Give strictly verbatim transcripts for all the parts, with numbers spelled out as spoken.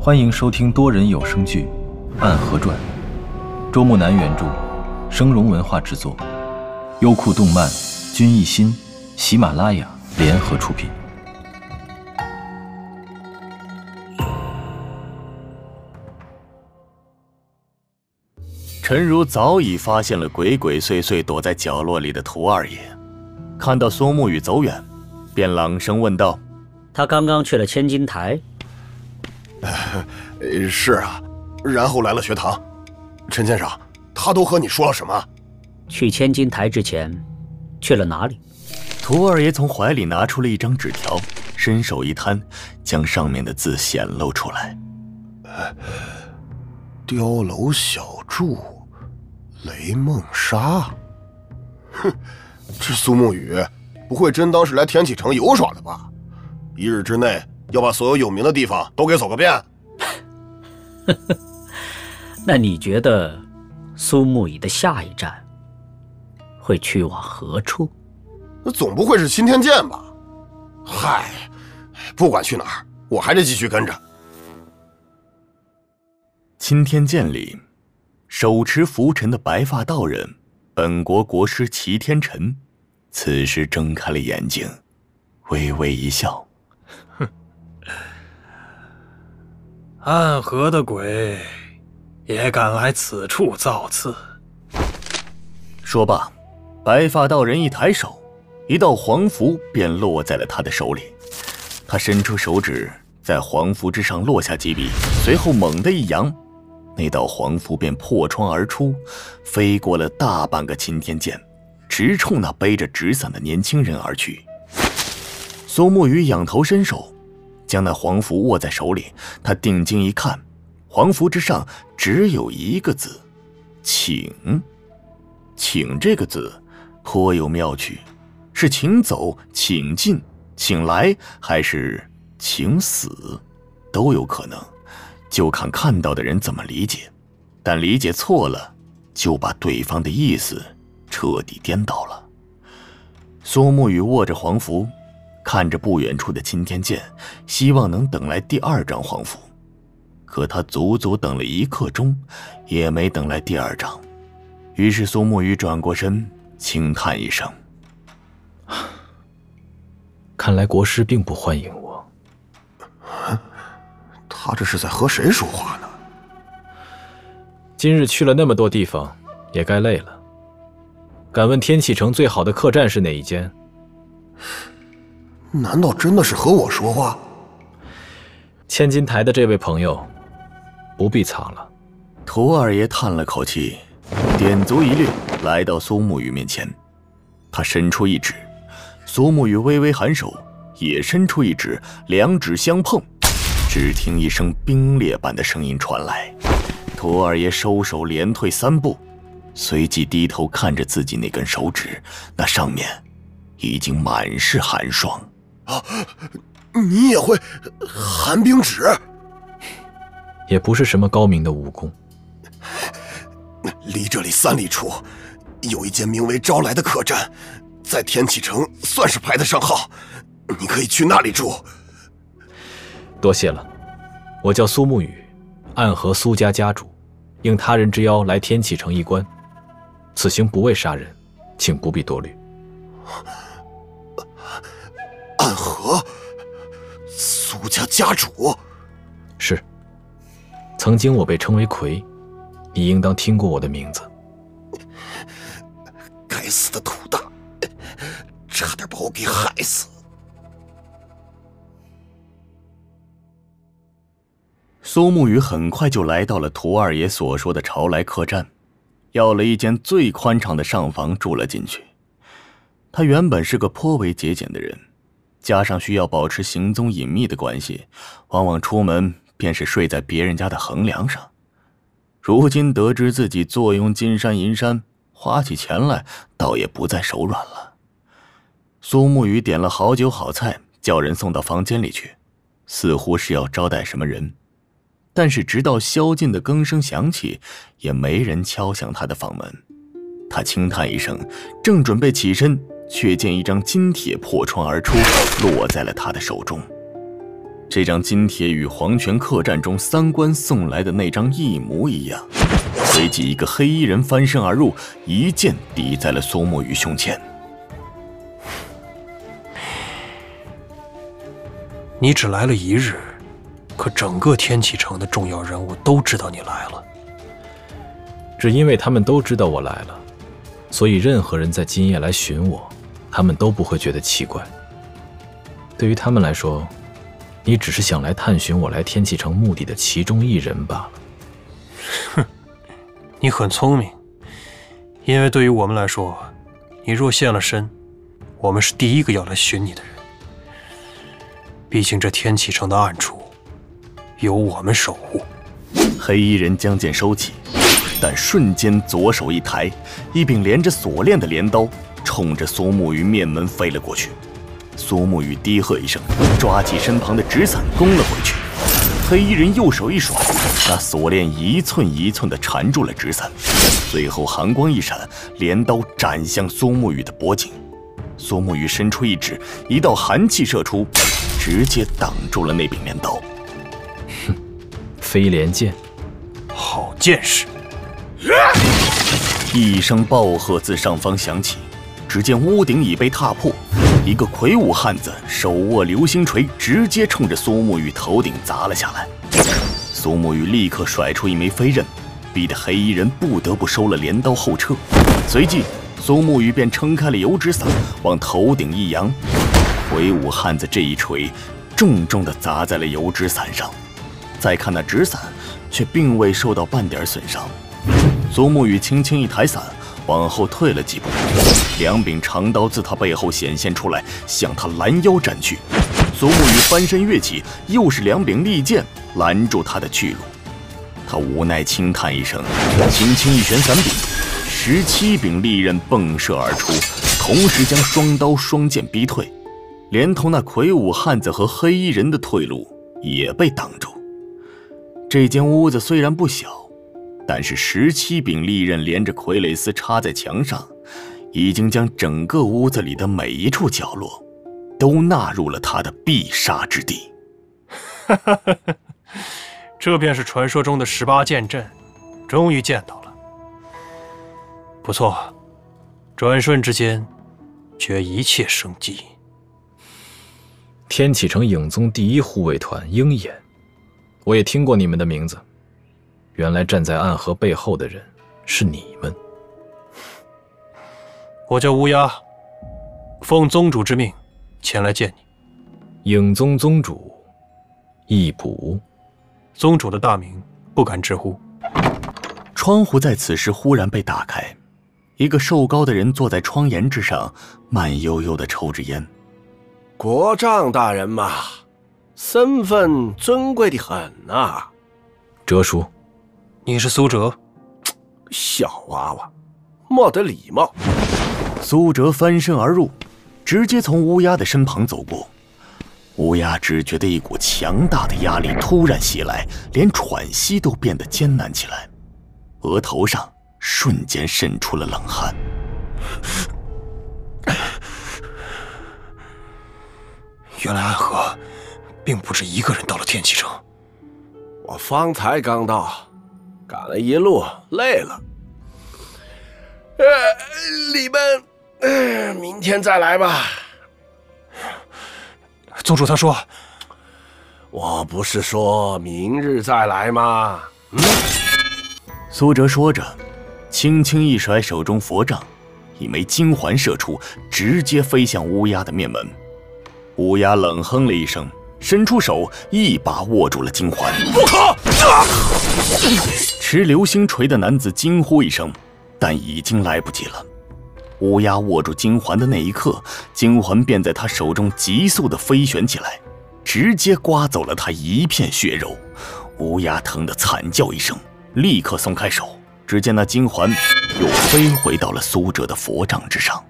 欢迎收听多人有声剧《暗河传》，周木南原著，声荣文化制作，优酷动漫、君艺心、喜马拉雅联合出品。 陈如早已发现了鬼鬼祟祟躲在角落里的涂二爷，看到苏沐雨走远，便朗声问道：“ 他刚刚去了千金台？”“ 呃，是啊，然后来了学堂。陈先生，他都和你说了什么？”“ 去千金台之前，去了哪里？” 涂二爷从怀里拿出了一张纸条，伸手一摊，将上面的字显露出来：“ 呃，碉楼小筑。”雷梦莎，哼，这苏沐雨不会真当是来天启城游耍的吧？一日之内要把所有有名的地方都给走个遍？ 那你觉得苏沐雨的下一站会去往何处？ 那总不会是新天剑吧？嗨，不管去哪儿，我还得继续跟着。 钦天监里，手持拂尘的白发道人本国国师齐天辰，此时睁开了眼睛，微微一笑：“ 哼，暗河的鬼也敢来此处造次。” 说罢，白发道人一抬手，一道黄符便落在了他的手里。他伸出手指，在黄符之上落下几笔，随后猛地一扬，那道黄符便破窗而出，飞过了大半个钦天监，直冲那背着纸伞的年轻人而去。苏沐雨仰头伸手，将那黄符握在手里，他定睛一看，黄符之上只有一个字：请。请这个字颇有妙趣，是请走、请进、请来，还是请死，都有可能，就看看到的人怎么理解，但理解错了，就把对方的意思彻底颠倒了。苏沐雨握着黄符，看着不远处的钦天监，希望能等来第二张黄符，可他足足等了一刻钟，也没等来第二张。于是苏沐雨转过身，轻叹一声：“ 看来国师并不欢迎我。” 他这是在和谁说话呢？ 今日去了那么多地方，也该累了。敢问天启城最好的客栈是哪一间？ 难道真的是和我说话？ 千金台的这位朋友，不必藏了。 涂二爷叹了口气，点足一掠，来到苏沐雨面前。他伸出一指，苏沐雨微微颔首，也伸出一指，两指相碰，只听一声冰裂般的声音传来。涂二爷收手连退三步，随即低头看着自己那根手指，那上面已经满是寒霜。 啊，你也会寒冰指？ 也不是什么高明的武功。 离这里三里处有一间名为招来的客栈，在天启城算是排得上号，你可以去那里住。 多谢了，我叫苏沐雨，暗河苏家家主，应他人之邀来天启城一观，此行不为杀人，请不必多虑。 暗河苏家家主？ 是，曾经我被称为魁，你应当听过我的名字。 该死的土大，差点把我给害死。 苏沐雨很快就来到了涂二爷所说的朝来客栈，要了一间最宽敞的上房住了进去。他原本是个颇为节俭的人，加上需要保持行踪隐秘的关系，往往出门便是睡在别人家的横梁上。如今得知自己坐拥金山银山，花起钱来倒也不再手软了。苏沐雨点了好酒好菜，叫人送到房间里去，似乎是要招待什么人。但是直到宵禁的更声响起，也没人敲响他的房门。他轻叹一声，正准备起身，却见一张金帖破窗而出，落在了他的手中。 这张金帖与黄泉客栈中三官送来的那张一模一样。随即，一个黑衣人翻身而入，一剑抵在了苏沐雨胸前。 你只来了一日，可整个天启城的重要人物都知道你来了。 只因为他们都知道我来了，所以任何人在今夜来寻我，他们都不会觉得奇怪。对于他们来说，你只是想来探寻我来天启城目的的其中一人罢了。 哼，你很聪明，因为对于我们来说，你若现了身，我们是第一个要来寻你的人。毕竟这天启城的暗处由我们守护。 黑衣人将剑收起，但瞬间左手一抬，一柄连着锁链的镰刀冲着苏沐雨面门飞了过去。苏沐雨低喝一声，抓起身旁的纸伞攻了回去。黑衣人右手一甩，那锁链一寸一寸地缠住了纸伞，随后寒光一闪，镰刀斩向苏沐雨的脖颈。苏沐雨伸出一指，一道寒气射出，直接挡住了那柄镰刀。 哼，飞镰剑， 好见识！ 一声暴喝自上方响起，只见屋顶已被踏破，一个魁梧汉子手握流星锤，直接冲着苏沐雨头顶砸了下来。苏沐雨立刻甩出一枚飞刃，逼得黑衣人不得不收了镰刀后撤。随即苏沐雨便撑开了油纸伞，往头顶一扬，魁梧汉子这一锤重重地砸在了油纸伞上。再看那纸伞，却并未受到半点损伤。苏沐雨轻轻一抬伞，往后退了几步，两柄长刀自他背后显现出来，向他拦腰斩去。苏沐雨翻身跃起，又是两柄利剑拦住他的去路。他无奈轻叹一声，轻轻一旋伞柄，十七柄利刃迸射而出，同时将双刀双剑逼退，连同那魁梧汉子和黑衣人的退路也被挡住。这间屋子虽然不小，但是十七柄利刃连着傀儡丝插在墙上，已经将整个屋子里的每一处角落都纳入了他的必杀之地。 这便是传说中的十八剑阵，终于见到了。不错，转瞬之间绝一切生机。 天启城影宗第一护卫团鹰眼，我也听过你们的名字。原来站在暗河背后的人是你们。 我叫乌鸦，奉宗主之命前来见你。 影宗宗主易卜， 宗主的大名不敢直呼。 窗户在此时忽然被打开，一个瘦高的人坐在窗沿之上，慢悠悠地抽着烟。 国丈大人嘛，身份尊贵的很啊。 哲叔， 你是苏哲？ 小娃娃，莫得礼貌。 苏哲翻身而入，直接从乌鸦的身旁走过。乌鸦只觉得一股强大的压力突然袭来，连喘息都变得艰难起来，额头上瞬间渗出了冷汗。 原来暗河并不止一个人到了天启城。 我方才刚到，赶了一路，累了。呃，你们，呃，明天再来吧。 宗主他说， 我不是说明日再来吗？嗯。 苏哲说着，轻轻一甩手中佛杖，一枚金环射出，直接飞向乌鸦的面门。乌鸦冷哼了一声，伸出手一把握住了金环。不可！啊！持流星锤的男子惊呼一声，但已经来不及了。乌鸦握住金环的那一刻，金环便在他手中急速地飞旋起来，直接刮走了他一片血肉。乌鸦疼得惨叫一声，立刻松开手，只见那金环又飞回到了苏哲的佛杖之上。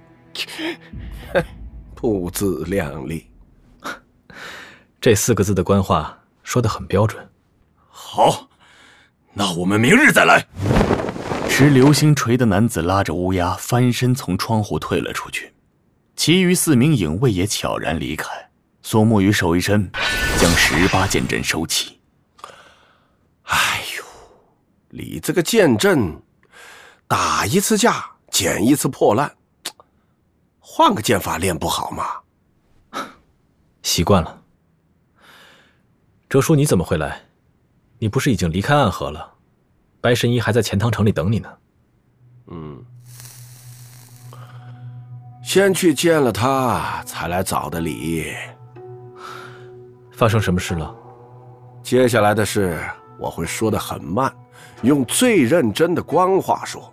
不自量力。 这四个字的官话说得很标准。 好，那我们明日再来。 持流星锤的男子拉着乌鸦翻身从窗户退了出去，其余四名影卫也悄然离开。 苏沐雨手一伸，将十八剑阵收起。 哎呦，你这个剑阵，打一次架减一次破烂，换个剑法练不好吗？ 习惯了。哲叔，你怎么会来？你不是已经离开暗河了？白神医还在钱塘城里等你呢。 嗯，先去见了他，才来找的你。 发生什么事了？ 接下来的事我会说得很慢，用最认真的官话说。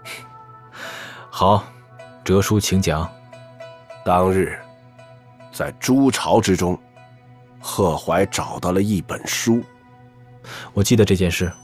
好，哲叔请讲。 当日，在朱巢之中，贺怀找到了一本书。 我记得这件事。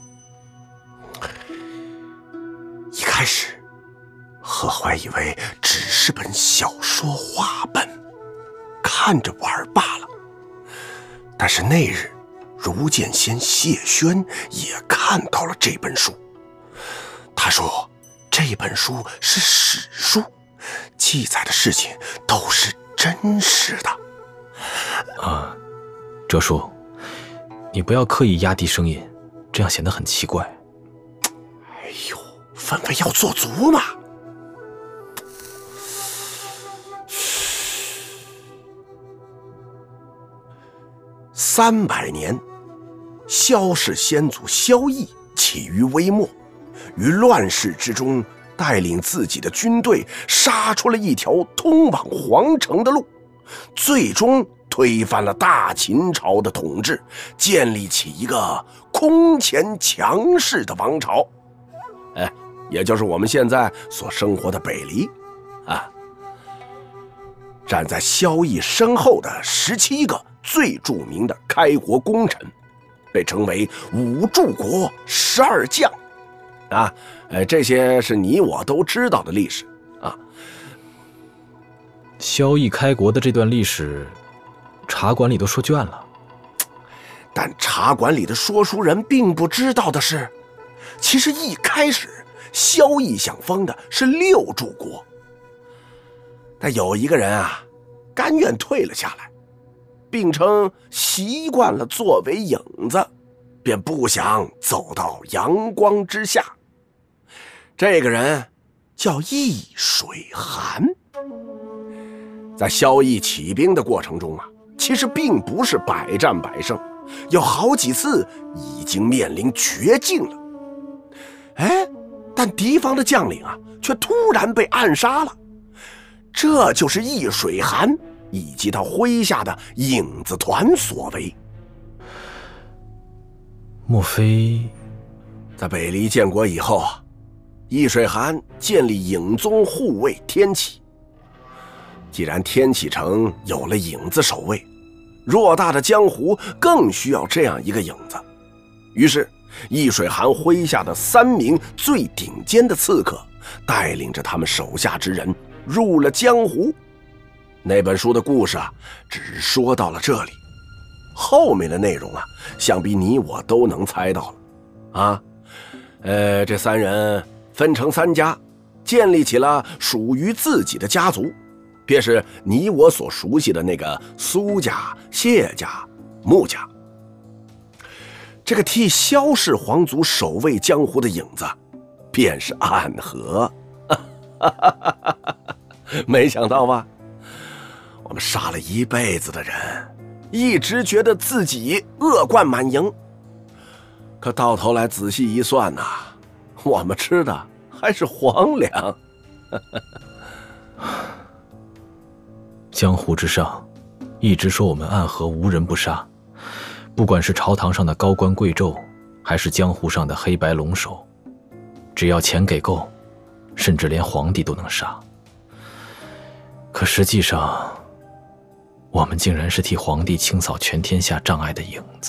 一开始，贺怀以为只是本小说话本，看着玩罢了。但是那日，如剑仙谢轩也看到了这本书。他说，这本书是史书，记载的事情都是真实的。 啊，哲叔，你不要刻意压低声音，这样显得很奇怪。 哎呦，氛围要做足嘛。三百年，萧氏先祖萧绎起于微末，于乱世之中带领自己的军队杀出了一条通往皇城的路，最终推翻了大秦朝的统治，建立起一个空前强势的王朝，哎，也就是我们现在所生活的北黎啊。站在萧绎身后的十七个最著名的开国功臣，被称为五柱国十二将，啊，呃，这些是你我都知道的历史啊。 萧绎开国的这段历史，茶馆里都说倦了。 但茶馆里的说书人并不知道的是，其实一开始萧绎想封的是六柱国，但有一个人啊，甘愿退了下来，并称习惯了作为影子，便不想走到阳光之下。这个人叫易水寒。在萧绎起兵的过程中啊，其实并不是百战百胜，有好几次已经面临绝境了。哎，但敌方的将领啊，却突然被暗杀了。这就是易水寒以及他麾下的影子团所为。 莫非在北黎建国以后啊，易水寒建立影宗护卫天启。既然天启城有了影子守卫，偌大的江湖更需要这样一个影子。于是易水寒麾下的三名最顶尖的刺客，带领着他们手下之人入了江湖。那本书的故事啊，只说到了这里，后面的内容啊，想必你我都能猜到了啊。呃，这三人分成三家，建立起了属于自己的家族，便是你我所熟悉的那个苏家、谢家、穆家。这个替萧氏皇族守卫江湖的影子，便是暗河。没想到吧？我们杀了一辈子的人，一直觉得自己恶贯满盈，可到头来仔细一算呐、啊，我们吃的还是皇粮。 江湖之上，一直说我们暗河无人不杀，不管是朝堂上的高官贵胄，还是江湖上的黑白龙首，只要钱给够，甚至连皇帝都能杀。可实际上，我们竟然是替皇帝清扫全天下障碍的影子。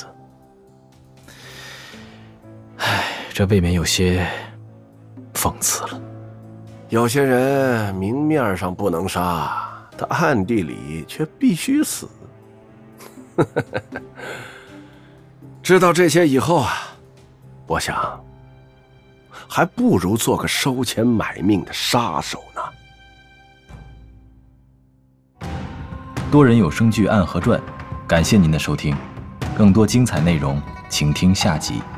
唉，这未免有些讽刺了。 有些人明面上不能杀，他暗地里却必须死。知道这些以后啊，我想还不如做个收钱买命的杀手呢。 多人有声剧《暗河传》，感谢您的收听，更多精彩内容，请听下集。